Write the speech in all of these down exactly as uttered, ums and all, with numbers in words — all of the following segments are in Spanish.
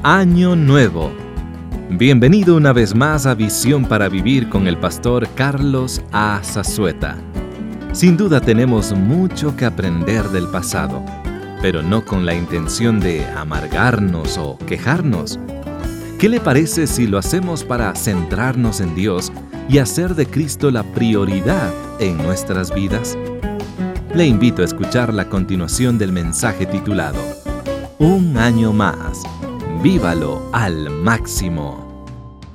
Año Nuevo. Bienvenido una vez más a Visión para Vivir con el pastor Carlos A. Zazueta. Sin duda tenemos mucho que aprender del pasado, pero no con la intención de amargarnos o quejarnos. ¿Qué le parece si lo hacemos para centrarnos en Dios y hacer de Cristo la prioridad en nuestras vidas? Le invito a escuchar la continuación del mensaje titulado Un año más. Vívalo al máximo.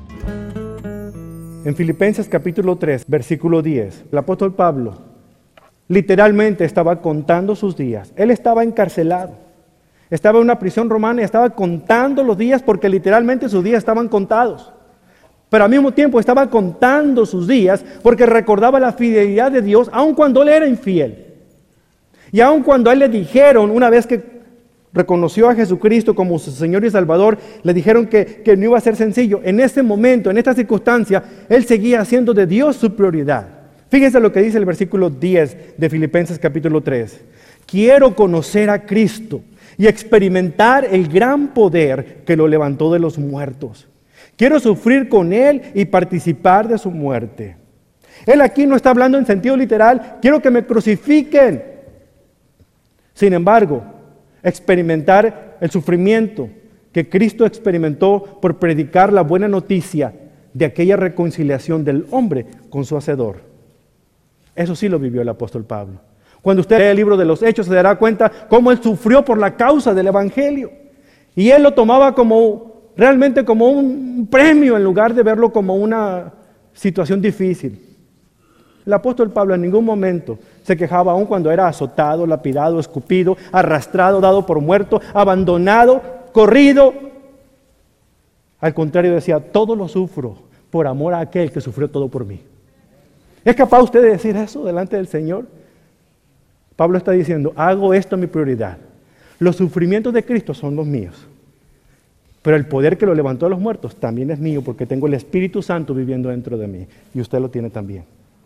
En Filipenses capítulo tres, versículo diez, el apóstol Pablo literalmente estaba contando sus días. Él estaba encarcelado, estaba en una prisión romana y estaba contando los días porque literalmente sus días estaban contados. Pero al mismo tiempo estaba contando sus días porque recordaba la fidelidad de Dios aun cuando él era infiel. Y aun cuando a él le dijeron, una vez que reconoció a Jesucristo como su Señor y Salvador, le dijeron que, que no iba a ser sencillo. En ese momento, en esta circunstancia, él seguía haciendo de Dios su prioridad. Fíjense lo que dice el versículo diez de Filipenses capítulo tres. Quiero conocer a Cristo y experimentar el gran poder que lo levantó de los muertos. Quiero sufrir con Él y participar de su muerte. Él aquí no está hablando en sentido literal, quiero que me crucifiquen. Sin embargo, experimentar el sufrimiento que Cristo experimentó por predicar la buena noticia de aquella reconciliación del hombre con su Hacedor. Eso sí lo vivió el apóstol Pablo. Cuando usted lee el libro de los Hechos se dará cuenta cómo él sufrió por la causa del Evangelio. Y él lo tomaba como realmente como un premio en lugar de verlo como una situación difícil. El apóstol Pablo en ningún momento se quejaba aún cuando era azotado, lapidado, escupido, arrastrado, dado por muerto, abandonado, corrido. Al contrario decía, todo lo sufro por amor a aquel que sufrió todo por mí. ¿Es capaz usted de decir eso delante del Señor? Pablo está diciendo, hago esto mi prioridad. Los sufrimientos de Cristo son los míos. Pero el poder que lo levantó de los muertos también es mío porque tengo el Espíritu Santo viviendo dentro de mí. Y usted lo tiene también.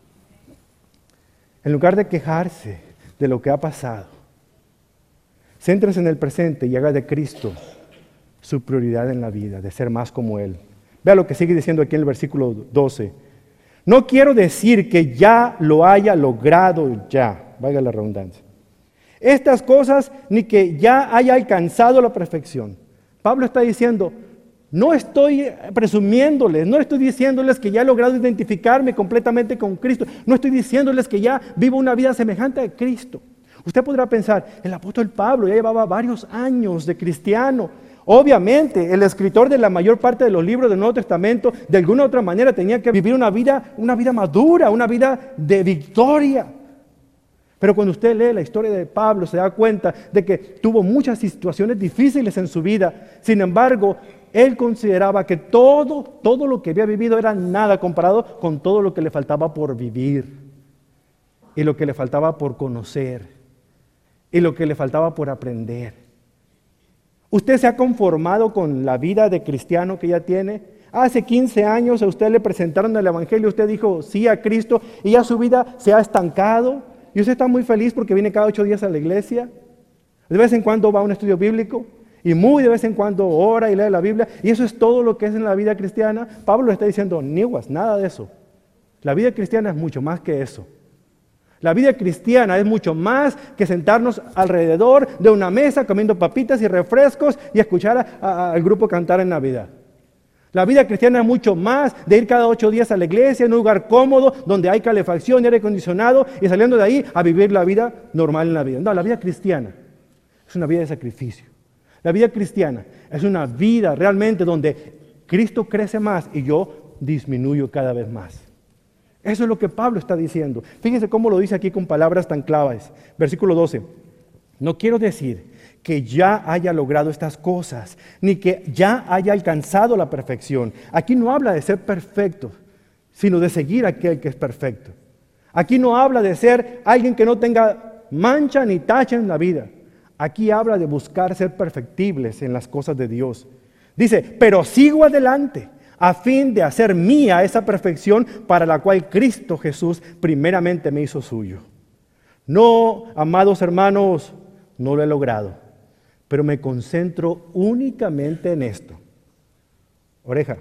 En lugar de quejarse de lo que ha pasado, céntrese en el presente y haga de Cristo su prioridad en la vida, de ser más como Él. Vea lo que sigue diciendo aquí en el versículo doce. No quiero decir que ya lo haya logrado ya, valga la redundancia. Estas cosas ni que ya haya alcanzado la perfección. Pablo está diciendo, no estoy presumiéndoles, no estoy diciéndoles que ya he logrado identificarme completamente con Cristo. No estoy diciéndoles que ya vivo una vida semejante a Cristo. Usted podrá pensar, el apóstol Pablo ya llevaba varios años de cristiano. Obviamente, el escritor de la mayor parte de los libros del Nuevo Testamento, de alguna u otra manera, tenía que vivir una vida, una vida madura, una vida de victoria. Pero cuando usted lee la historia de Pablo, se da cuenta de que tuvo muchas situaciones difíciles en su vida. Sin embargo, él consideraba que todo, todo lo que había vivido era nada comparado con todo lo que le faltaba por vivir, y lo que le faltaba por conocer, y lo que le faltaba por aprender. ¿Usted se ha conformado con la vida de cristiano que ya tiene? Hace quince años a usted le presentaron el Evangelio, usted dijo sí a Cristo, y ya su vida se ha estancado, y usted está muy feliz porque viene cada ocho días a la iglesia. De vez en cuando va a un estudio bíblico, y muy de vez en cuando ora y lee la Biblia, y eso es todo lo que es en la vida cristiana. Pablo le está diciendo, niwas, nada de eso. La vida cristiana es mucho más que eso. La vida cristiana es mucho más que sentarnos alrededor de una mesa comiendo papitas y refrescos y escuchar a, a, al grupo cantar en Navidad. La vida cristiana es mucho más de ir cada ocho días a la iglesia en un lugar cómodo donde hay calefacción y aire acondicionado y saliendo de ahí a vivir la vida normal en la vida. No, la vida cristiana es una vida de sacrificio. La vida cristiana es una vida realmente donde Cristo crece más y yo disminuyo cada vez más. Eso es lo que Pablo está diciendo. Fíjense cómo lo dice aquí con palabras tan claves. Versículo doce. No quiero decir que ya haya logrado estas cosas, ni que ya haya alcanzado la perfección. Aquí no habla de ser perfecto, sino de seguir a aquel que es perfecto. Aquí no habla de ser alguien que no tenga mancha ni tacha en la vida. Aquí habla de buscar ser perfectibles en las cosas de Dios. Dice, pero sigo adelante a fin de hacer mía esa perfección para la cual Cristo Jesús primeramente me hizo suyo. No, amados hermanos, no lo he logrado, pero me concentro únicamente en esto. Oreja,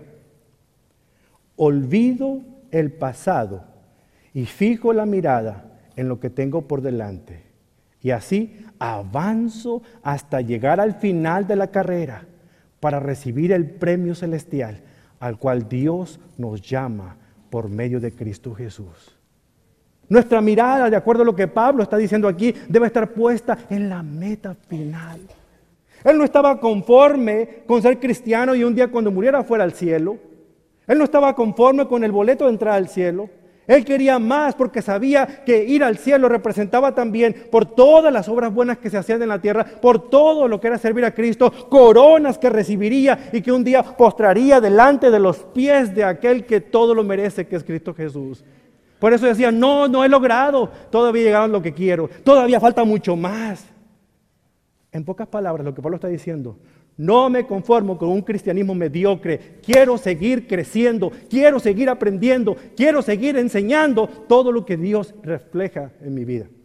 olvido el pasado y fijo la mirada en lo que tengo por delante. Y así avanzo hasta llegar al final de la carrera para recibir el premio celestial al cual Dios nos llama por medio de Cristo Jesús. Nuestra mirada, de acuerdo a lo que Pablo está diciendo aquí, debe estar puesta en la meta final. Él no estaba conforme con ser cristiano y un día cuando muriera fuera al cielo. Él no estaba conforme con el boleto de entrada al cielo. Él quería más porque sabía que ir al cielo representaba también, por todas las obras buenas que se hacían en la tierra, por todo lo que era servir a Cristo, coronas que recibiría y que un día postraría delante de los pies de aquel que todo lo merece, que es Cristo Jesús. Por eso decía, no, no he logrado, todavía llegaron lo que quiero, todavía falta mucho más. En pocas palabras, lo que Pablo está diciendo, no me conformo con un cristianismo mediocre, quiero seguir creciendo, quiero seguir aprendiendo, quiero seguir enseñando todo lo que Dios refleja en mi vida.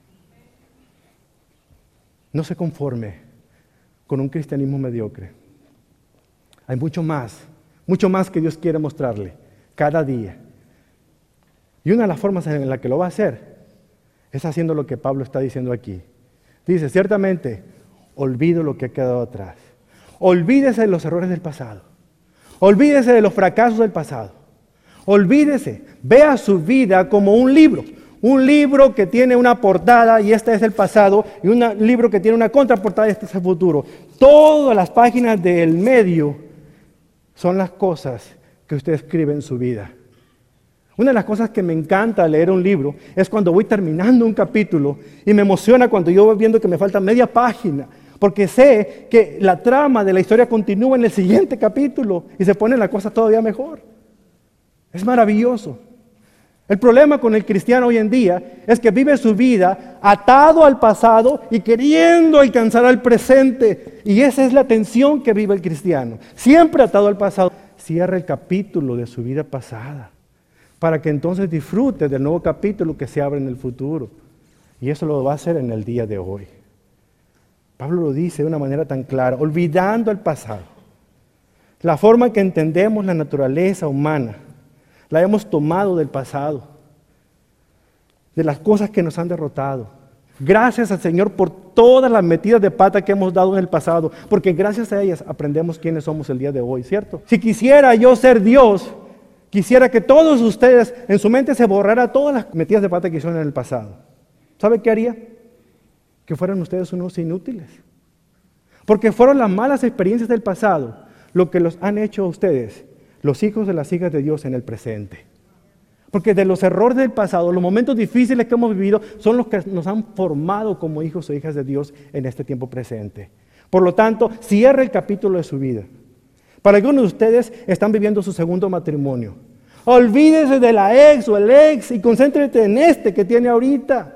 No se conforme con un cristianismo mediocre. Hay mucho más, mucho más que Dios quiere mostrarle cada día. Y una de las formas en la que lo va a hacer es haciendo lo que Pablo está diciendo aquí. Dice, ciertamente, olvido lo que ha quedado atrás. Olvídese de los errores del pasado. Olvídese de los fracasos del pasado. Olvídese, vea su vida como un libro. Un libro que tiene una portada y este es el pasado, y un libro que tiene una contraportada y este es el futuro. Todas las páginas del medio son las cosas que usted escribe en su vida. Una de las cosas que me encanta leer un libro es cuando voy terminando un capítulo y me emociona cuando yo voy viendo que me falta media página, porque sé que la trama de la historia continúa en el siguiente capítulo y se pone la cosa todavía mejor. Es maravilloso. El problema con el cristiano hoy en día es que vive su vida atado al pasado y queriendo alcanzar al presente. Y esa es la tensión que vive el cristiano. Siempre atado al pasado. Cierra el capítulo de su vida pasada para que entonces disfrute del nuevo capítulo que se abre en el futuro. Y eso lo va a hacer en el día de hoy. Pablo lo dice de una manera tan clara, olvidando el pasado. La forma en que entendemos la naturaleza humana la hemos tomado del pasado, de las cosas que nos han derrotado. Gracias al Señor por todas las metidas de pata que hemos dado en el pasado, porque gracias a ellas aprendemos quiénes somos el día de hoy, ¿cierto? Si quisiera yo ser Dios, quisiera que todos ustedes en su mente se borrara todas las metidas de pata que hicieron en el pasado. ¿Sabe qué haría? Que fueran ustedes unos inútiles. Porque fueron las malas experiencias del pasado lo que los han hecho a ustedes los hijos de las hijas de Dios en el presente. Porque de los errores del pasado, los momentos difíciles que hemos vivido, son los que nos han formado como hijos o hijas de Dios en este tiempo presente. Por lo tanto, cierre el capítulo de su vida. Para algunos de ustedes están viviendo su segundo matrimonio. Olvídese de la ex o el ex y concéntrate en este que tiene ahorita.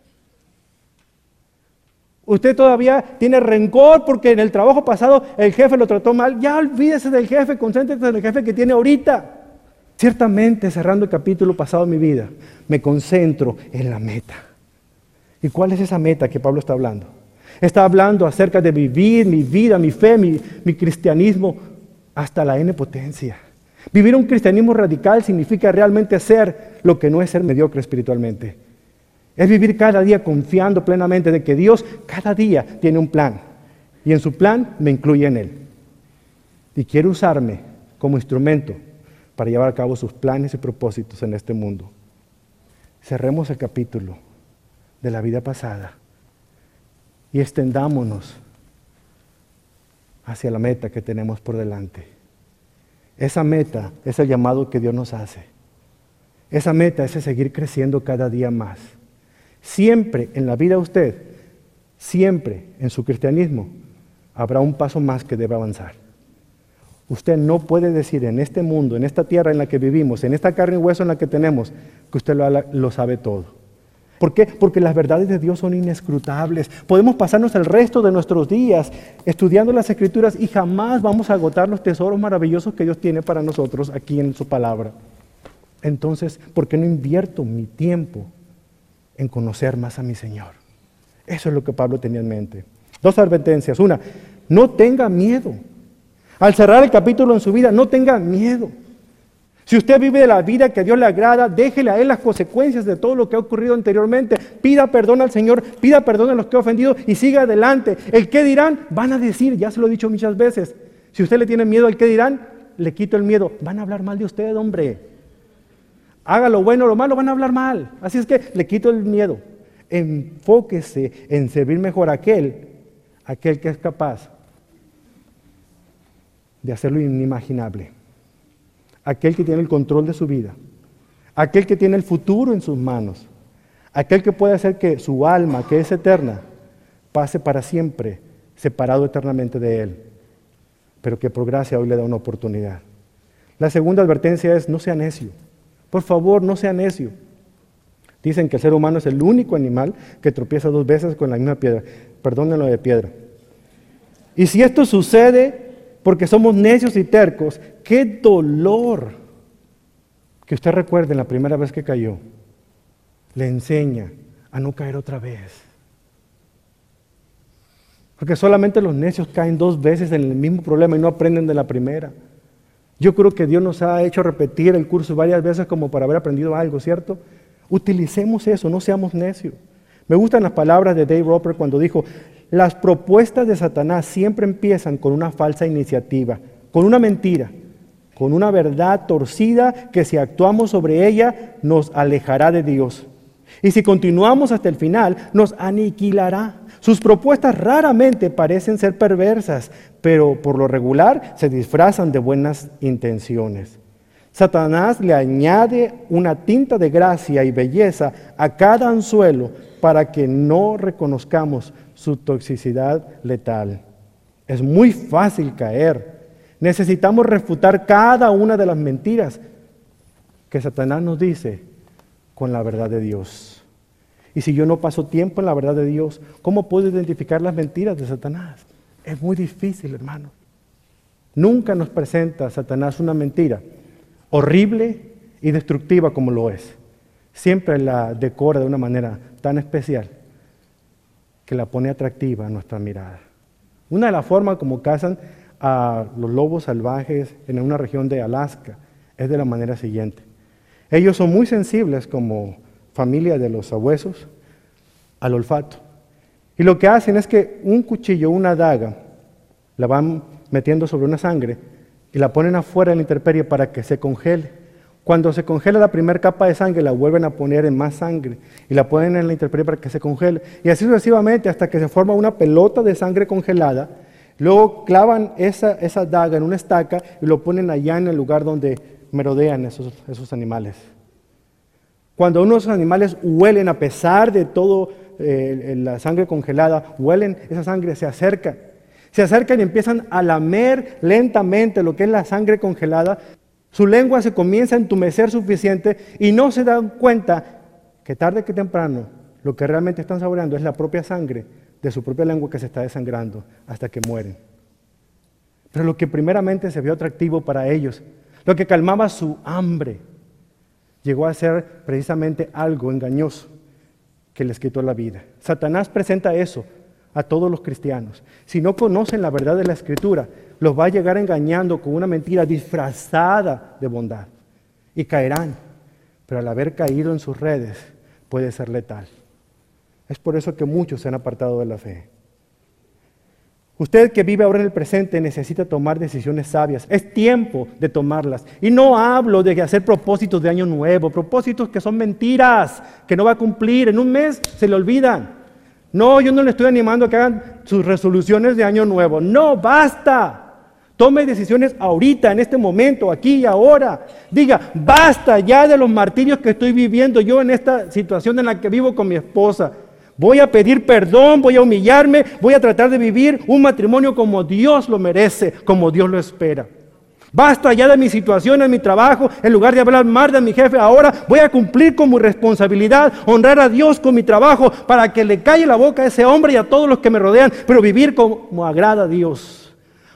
Usted todavía tiene rencor porque en el trabajo pasado el jefe lo trató mal. Ya olvídese del jefe, concéntrese en el jefe que tiene ahorita. Ciertamente, cerrando el capítulo pasado de mi vida, me concentro en la meta. ¿Y cuál es esa meta que Pablo está hablando? Está hablando acerca de vivir mi vida, mi fe, mi, mi cristianismo hasta la N potencia. Vivir un cristianismo radical significa realmente ser lo que no es ser mediocre espiritualmente. Es vivir cada día confiando plenamente de que Dios cada día tiene un plan. Y en su plan me incluye en él. Y quiere usarme como instrumento para llevar a cabo sus planes y propósitos en este mundo. Cerremos el capítulo de la vida pasada y extendámonos hacia la meta que tenemos por delante. Esa meta es el llamado que Dios nos hace. Esa meta es el seguir creciendo cada día más. Siempre en la vida de usted, siempre en su cristianismo, habrá un paso más que debe avanzar. Usted no puede decir en este mundo, en esta tierra en la que vivimos, en esta carne y hueso en la que tenemos, que usted lo, lo sabe todo. ¿Por qué? Porque las verdades de Dios son inescrutables. Podemos pasarnos el resto de nuestros días estudiando las Escrituras y jamás vamos a agotar los tesoros maravillosos que Dios tiene para nosotros aquí en su palabra. Entonces, ¿por qué no invierto mi tiempo en conocer más a mi Señor? Eso es lo que Pablo tenía en mente. Dos advertencias. Una, no tenga miedo. Al cerrar el capítulo en su vida, no tenga miedo. Si usted vive de la vida que a Dios le agrada, déjele a Él las consecuencias de todo lo que ha ocurrido anteriormente. Pida perdón al Señor, pida perdón a los que ha ofendido y siga adelante. El qué dirán, van a decir, ya se lo he dicho muchas veces. Si usted le tiene miedo al qué dirán, le quito el miedo. Van a hablar mal de usted, hombre. Haga lo bueno o lo malo, van a hablar mal. Así es que le quito el miedo. Enfóquese en servir mejor a aquel, aquel que es capaz de hacer lo inimaginable. Aquel que tiene el control de su vida, aquel que tiene el futuro en sus manos, aquel que puede hacer que su alma, que es eterna, pase para siempre, separado eternamente de Él, pero que por gracia hoy le da una oportunidad. La segunda advertencia es, no sea necio. Por favor, no sea necio. Dicen que el ser humano es el único animal que tropieza dos veces con la misma piedra. Perdónenlo de piedra. Y si esto sucede porque somos necios y tercos, ¡qué dolor! Que usted recuerde la primera vez que cayó, le enseña a no caer otra vez. Porque solamente los necios caen dos veces en el mismo problema y no aprenden de la primera. Yo creo que Dios nos ha hecho repetir el curso varias veces como para haber aprendido algo, ¿cierto? Utilicemos eso, no seamos necios. Me gustan las palabras de Dave Roper cuando dijo, las propuestas de Satanás siempre empiezan con una falsa iniciativa, con una mentira, con una verdad torcida que si actuamos sobre ella nos alejará de Dios. Y si continuamos hasta el final, nos aniquilará. Sus propuestas raramente parecen ser perversas, pero por lo regular se disfrazan de buenas intenciones. Satanás le añade una tinta de gracia y belleza a cada anzuelo para que no reconozcamos su toxicidad letal. Es muy fácil caer. Necesitamos refutar cada una de las mentiras que Satanás nos dice con la verdad de Dios. Y si yo no paso tiempo en la verdad de Dios, ¿cómo puedo identificar las mentiras de Satanás? Es muy difícil, hermano. Nunca nos presenta Satanás una mentira horrible y destructiva como lo es. Siempre la decora de una manera tan especial que la pone atractiva a nuestra mirada. Una de las formas como cazan a los lobos salvajes en una región de Alaska es de la manera siguiente. Ellos son muy sensibles como familia de los sabuesos al olfato. Y lo que hacen es que un cuchillo, una daga, la van metiendo sobre una sangre y la ponen afuera en la intemperie para que se congele. Cuando se congela la primera capa de sangre, la vuelven a poner en más sangre y la ponen en la intemperie para que se congele. Y así sucesivamente hasta que se forma una pelota de sangre congelada. Luego clavan esa, esa daga en una estaca y lo ponen allá en el lugar donde merodean esos, esos animales. Cuando unos animales huelen, a pesar de todo eh, la sangre congelada, huelen esa sangre, se acercan. Se acercan y empiezan a lamer lentamente lo que es la sangre congelada. Su lengua se comienza a entumecer suficiente y no se dan cuenta que tarde que temprano lo que realmente están saboreando es la propia sangre de su propia lengua que se está desangrando hasta que mueren. Pero lo que primeramente se vio atractivo para ellos, lo que calmaba su hambre, llegó a ser precisamente algo engañoso que les quitó la vida. Satanás presenta eso a todos los cristianos. Si no conocen la verdad de la Escritura, los va a llegar engañando con una mentira disfrazada de bondad y caerán, pero al haber caído en sus redes puede ser letal. Es por eso que muchos se han apartado de la fe. Usted que vive ahora en el presente necesita tomar decisiones sabias. Es tiempo de tomarlas. Y no hablo de hacer propósitos de año nuevo, propósitos que son mentiras, que no va a cumplir. En un mes se le olvidan. No, yo no le estoy animando a que hagan sus resoluciones de año nuevo. No, basta. Tome decisiones ahorita, en este momento, aquí y ahora. Diga, basta ya de los martirios que estoy viviendo yo en esta situación en la que vivo con mi esposa. Voy a pedir perdón, voy a humillarme, voy a tratar de vivir un matrimonio como Dios lo merece, como Dios lo espera. Basta ya de mi situación en mi trabajo, en lugar de hablar mal de mi jefe, ahora voy a cumplir con mi responsabilidad, honrar a Dios con mi trabajo, para que le calle la boca a ese hombre y a todos los que me rodean, pero vivir como agrada a Dios.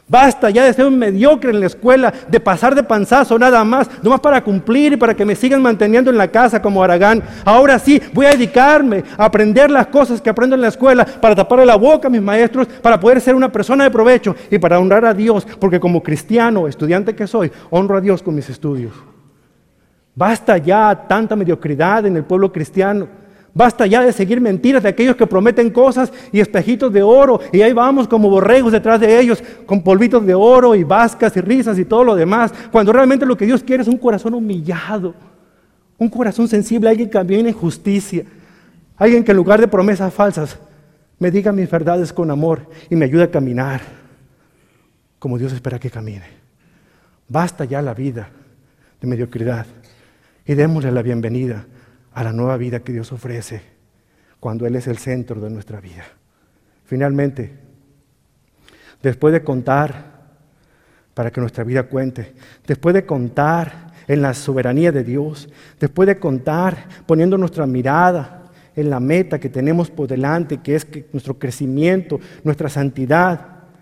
Basta ya de ser un mediocre en la escuela, de pasar de panzazo nada más, nomás para cumplir y para que me sigan manteniendo en la casa como Aragán. Ahora sí, voy a dedicarme a aprender las cosas que aprendo en la escuela, para taparle la boca a mis maestros, para poder ser una persona de provecho y para honrar a Dios, porque como cristiano, estudiante que soy, honro a Dios con mis estudios. Basta ya tanta mediocridad en el pueblo cristiano. Basta ya de seguir mentiras de aquellos que prometen cosas y espejitos de oro, y ahí vamos como borregos detrás de ellos, con polvitos de oro y vascas y risas y todo lo demás, cuando realmente lo que Dios quiere es un corazón humillado, un corazón sensible, alguien que camine en justicia, alguien que en lugar de promesas falsas me diga mis verdades con amor y me ayude a caminar como Dios espera que camine. Basta ya la vida de mediocridad y démosle la bienvenida a la nueva vida que Dios ofrece cuando Él es el centro de nuestra vida. Finalmente, después de contar para que nuestra vida cuente, después de contar en la soberanía de Dios, después de contar poniendo nuestra mirada en la meta que tenemos por delante, que es que nuestro crecimiento, nuestra santidad,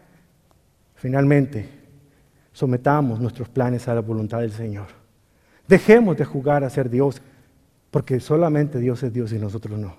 finalmente sometamos nuestros planes a la voluntad del Señor. Dejemos de jugar a ser Dios, porque solamente Dios es Dios y nosotros no.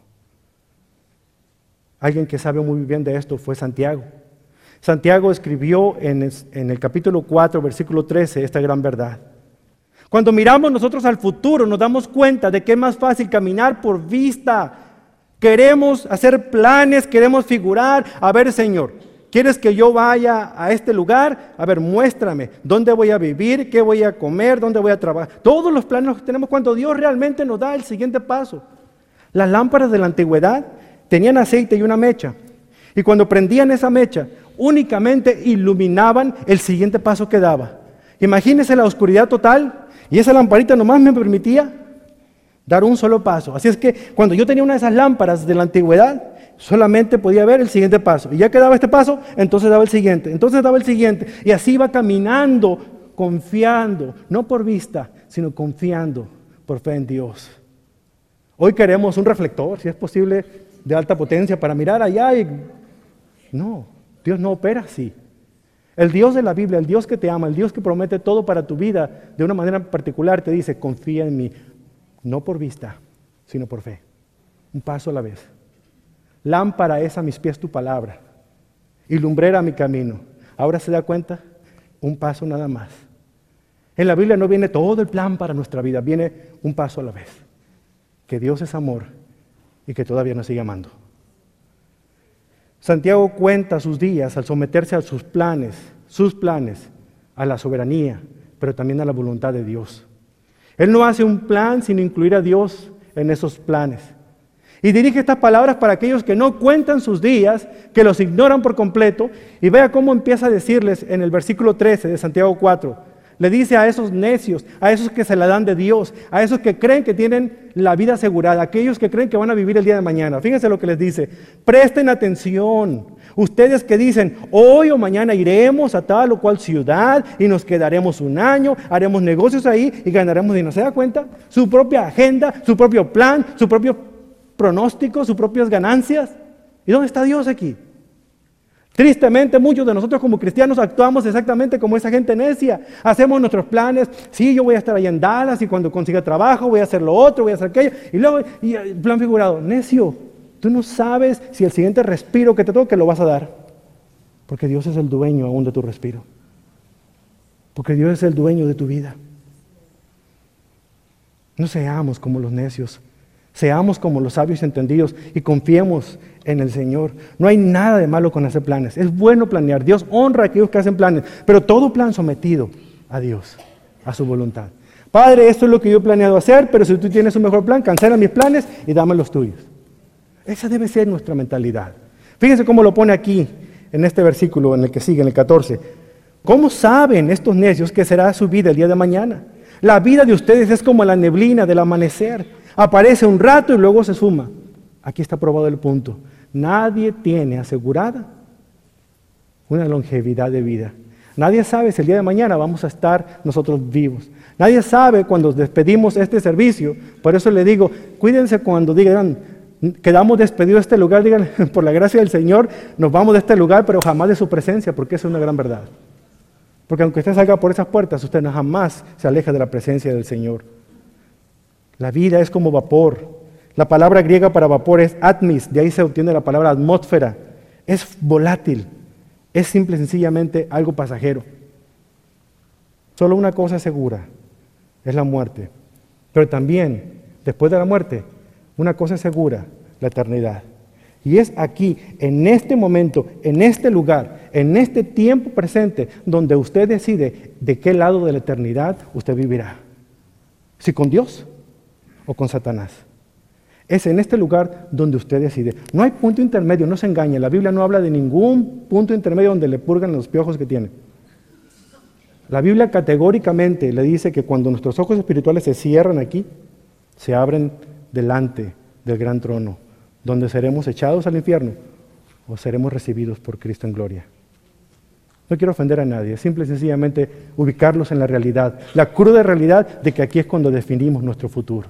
Alguien que sabe muy bien de esto fue Santiago. Santiago escribió en el, en el capítulo cuatro, versículo trece, esta gran verdad. Cuando miramos nosotros al futuro, nos damos cuenta de que es más fácil caminar por vista. Queremos hacer planes, queremos figurar. A ver, Señor, ¿quieres que yo vaya a este lugar? A ver, muéstrame dónde voy a vivir, qué voy a comer, dónde voy a trabajar. Todos los planes que tenemos cuando Dios realmente nos da el siguiente paso. Las lámparas de la antigüedad tenían aceite y una mecha. Y cuando prendían esa mecha, únicamente iluminaban el siguiente paso que daba. Imagínense la oscuridad total y esa lamparita nomás me permitía dar un solo paso. Así es que cuando yo tenía una de esas lámparas de la antigüedad, solamente podía ver el siguiente paso. Y ya que daba este paso, entonces daba el siguiente. Entonces daba el siguiente. Y así iba caminando, confiando, no por vista, sino confiando por fe en Dios. Hoy queremos un reflector, si es posible, de alta potencia para mirar allá y... No, Dios no opera así. El Dios de la Biblia, el Dios que te ama, el Dios que promete todo para tu vida de una manera particular, te dice, confía en mí. No por vista, sino por fe. Un paso a la vez. Lámpara es a mis pies tu palabra y lumbrera mi camino. Ahora se da cuenta, un paso nada más. En la Biblia no viene todo el plan para nuestra vida, viene un paso a la vez. Que Dios es amor y que todavía nos sigue amando. Santiago cuenta sus días al someterse a sus planes, sus planes, a la soberanía, pero también a la voluntad de Dios. Él no hace un plan sin incluir a Dios en esos planes. Y dirige estas palabras para aquellos que no cuentan sus días, que los ignoran por completo. Y vea cómo empieza a decirles en el versículo trece de Santiago cuatro. Le dice a esos necios, a esos que se la dan de Dios, a esos que creen que tienen la vida asegurada, aquellos que creen que van a vivir el día de mañana. Fíjense lo que les dice. Presten atención. Ustedes que dicen, hoy o mañana iremos a tal o cual ciudad y nos quedaremos un año, haremos negocios ahí y ganaremos dinero. ¿Se da cuenta? Su propia agenda, su propio plan, su propio pronóstico, sus propias ganancias. ¿Y dónde está Dios aquí? Tristemente, muchos de nosotros como cristianos actuamos exactamente como esa gente necia. Hacemos nuestros planes. Sí, yo voy a estar allá en Dallas y cuando consiga trabajo voy a hacer lo otro, voy a hacer aquello. Y luego, y el plan figurado. Necio, tú no sabes si el siguiente respiro que te toque lo vas a dar. Porque Dios es el dueño aún de tu respiro. Porque Dios es el dueño de tu vida. No seamos como los necios. Seamos como los sabios entendidos y confiemos en el Señor. No hay nada de malo con hacer planes. Es bueno planear. Dios honra a aquellos que hacen planes, pero todo plan sometido a Dios, a su voluntad. Padre, esto es lo que yo he planeado hacer, pero si tú tienes un mejor plan, cancela mis planes y dame los tuyos. Esa debe ser nuestra mentalidad. Fíjense cómo lo pone aquí, en este versículo, en el que sigue, en el catorce. ¿Cómo saben estos necios que será su vida el día de mañana? La vida de ustedes es como la neblina del amanecer. Aparece un rato y luego se suma. Aquí está probado el punto. Nadie tiene asegurada una longevidad de vida. Nadie sabe si el día de mañana vamos a estar nosotros vivos. Nadie sabe cuando despedimos este servicio. Por eso le digo, cuídense cuando digan, quedamos despedidos de este lugar, digan, por la gracia del Señor, nos vamos de este lugar, pero jamás de su presencia, porque esa es una gran verdad. Porque aunque usted salga por esas puertas, usted no jamás se aleja de la presencia del Señor. La vida es como vapor. La palabra griega para vapor es atmis, de ahí se obtiene la palabra atmósfera. Es volátil, es simple y sencillamente algo pasajero. Solo una cosa es segura, es la muerte. Pero también, después de la muerte, una cosa es segura, la eternidad. Y es aquí, en este momento, en este lugar, en este tiempo presente, donde usted decide de qué lado de la eternidad usted vivirá. Si con Dios o con Satanás. Es en este lugar donde usted decide. No hay punto intermedio, no se engañe. La Biblia no habla de ningún punto intermedio donde le purgan los piojos que tiene. La Biblia categóricamente le dice que cuando nuestros ojos espirituales se cierran aquí, se abren delante del gran trono, donde seremos echados al infierno o seremos recibidos por Cristo en gloria. No quiero ofender a nadie, simple y sencillamente ubicarlos en la realidad, la cruda realidad de que aquí es cuando definimos nuestro futuro.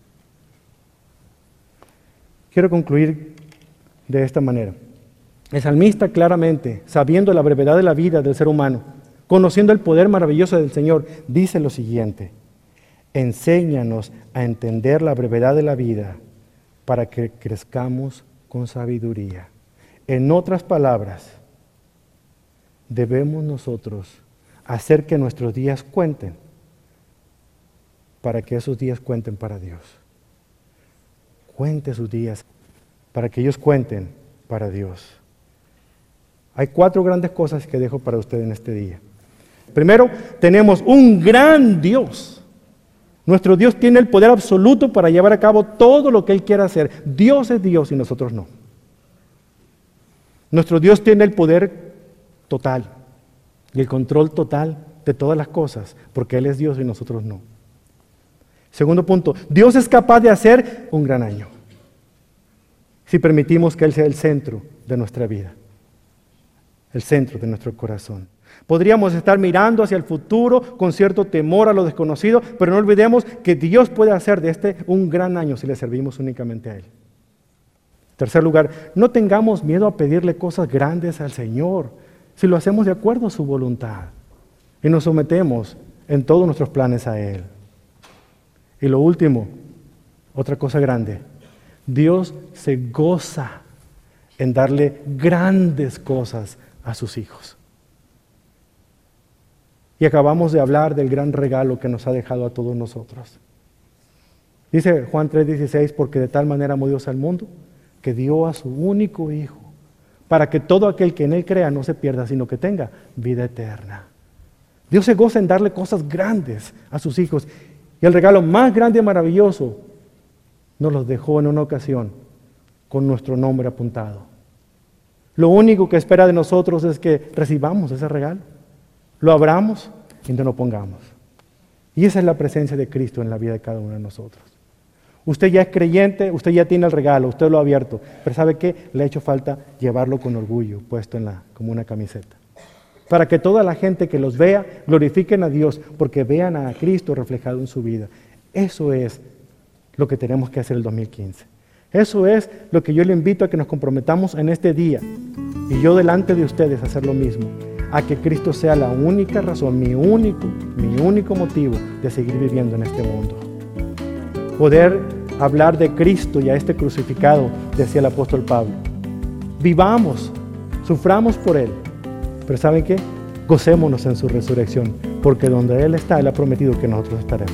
Quiero concluir de esta manera. El salmista claramente, sabiendo la brevedad de la vida del ser humano, conociendo el poder maravilloso del Señor, dice lo siguiente: enséñanos a entender la brevedad de la vida para que crezcamos con sabiduría. En otras palabras, debemos nosotros hacer que nuestros días cuenten para que esos días cuenten para Dios. Cuente sus días para que ellos cuenten para Dios. Hay cuatro grandes cosas que dejo para usted en este día. Primero, tenemos un gran Dios. Nuestro Dios tiene el poder absoluto para llevar a cabo todo lo que Él quiera hacer. Dios es Dios y nosotros no. Nuestro Dios tiene el poder total y el control total de todas las cosas, porque Él es Dios y nosotros no. Segundo punto, Dios es capaz de hacer un gran año, si permitimos que Él sea el centro de nuestra vida, el centro de nuestro corazón. Podríamos estar mirando hacia el futuro con cierto temor a lo desconocido, pero no olvidemos que Dios puede hacer de este un gran año si le servimos únicamente a Él. Tercer lugar, no tengamos miedo a pedirle cosas grandes al Señor, si lo hacemos de acuerdo a su voluntad y nos sometemos en todos nuestros planes a Él. Y lo último, otra cosa grande, Dios se goza en darle grandes cosas a sus hijos. Y acabamos de hablar del gran regalo que nos ha dejado a todos nosotros. Dice Juan tres dieciséis, porque de tal manera amó Dios al mundo, que dio a su único Hijo, para que todo aquel que en Él crea no se pierda, sino que tenga vida eterna. Dios se goza en darle cosas grandes a sus hijos. Y el regalo más grande y maravilloso nos los dejó en una ocasión con nuestro nombre apuntado. Lo único que espera de nosotros es que recibamos ese regalo, lo abramos y no lo pongamos. Y esa es la presencia de Cristo en la vida de cada uno de nosotros. Usted ya es creyente, usted ya tiene el regalo, usted lo ha abierto, pero ¿sabe qué? Le ha hecho falta llevarlo con orgullo, puesto en la, como una camiseta. Para que toda la gente que los vea glorifiquen a Dios, porque vean a Cristo reflejado en su vida. Eso es lo que tenemos que hacer el dos mil quince. Eso es lo que yo le invito a que nos comprometamos en este día. Y yo delante de ustedes hacer lo mismo. A que Cristo sea la única razón, mi único, mi único motivo de seguir viviendo en este mundo. Poder hablar de Cristo y a este crucificado, decía el apóstol Pablo. Vivamos, suframos por Él. Pero ¿saben qué? Gocémonos en su resurrección, porque donde Él está, Él ha prometido que nosotros estaremos.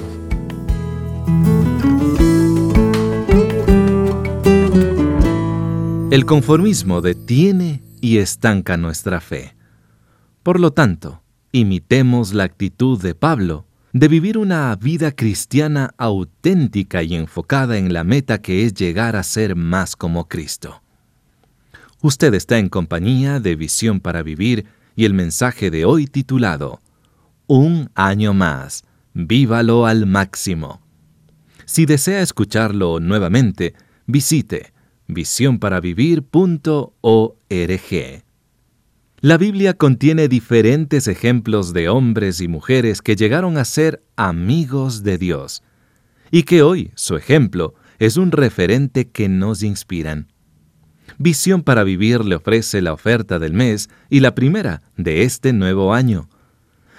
El conformismo detiene y estanca nuestra fe. Por lo tanto, imitemos la actitud de Pablo de vivir una vida cristiana auténtica y enfocada en la meta que es llegar a ser más como Cristo. Usted está en compañía de Visión para Vivir y el mensaje de hoy titulado Un año más, vívalo al máximo. Si desea escucharlo nuevamente, visite visión para vivir punto org. La Biblia contiene diferentes ejemplos de hombres y mujeres que llegaron a ser amigos de Dios y que hoy su ejemplo es un referente que nos inspiran. Visión para Vivir le ofrece la oferta del mes y la primera de este nuevo año.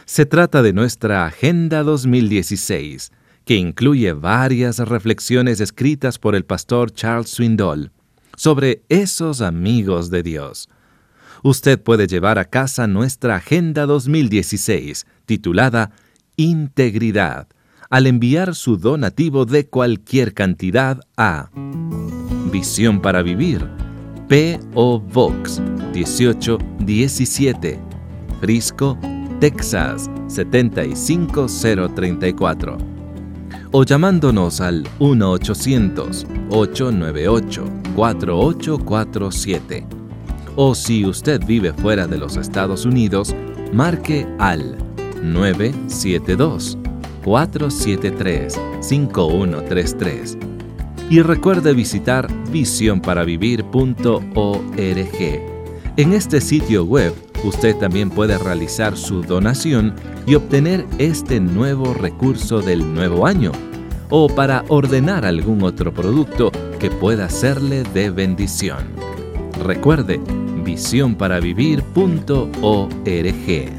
Se trata de nuestra Agenda dos mil dieciséis, que incluye varias reflexiones escritas por el pastor Charles Swindoll sobre esos amigos de Dios. Usted puede llevar a casa nuestra Agenda dos mil dieciséis, titulada Integridad, al enviar su donativo de cualquier cantidad a Visión para Vivir, P O Box dieciocho diecisiete, Frisco, Texas siete cinco cero tres cuatro, o llamándonos al uno ochocientos, ocho nueve ocho, cuatro ocho cuatro siete. O si usted vive fuera de los Estados Unidos, marque al nueve siete dos, cuatro siete tres, cinco uno tres tres. Y recuerde visitar visión para vivir punto org. En este sitio web, usted también puede realizar su donación y obtener este nuevo recurso del nuevo año, o para ordenar algún otro producto que pueda serle de bendición. Recuerde, visión para vivir punto org.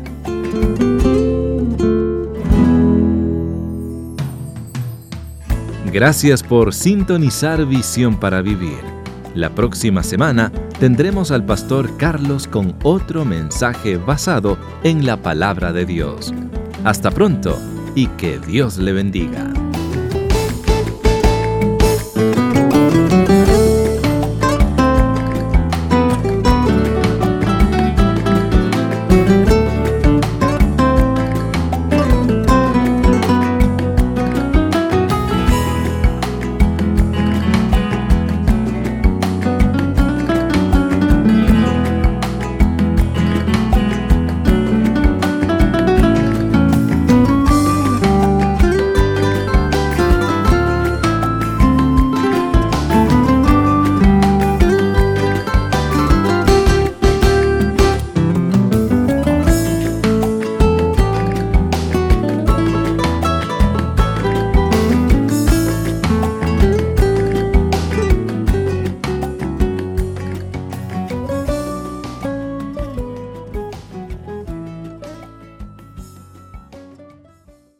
Gracias por sintonizar Visión para Vivir. La próxima semana tendremos al pastor Carlos con otro mensaje basado en la palabra de Dios. Hasta pronto y que Dios le bendiga.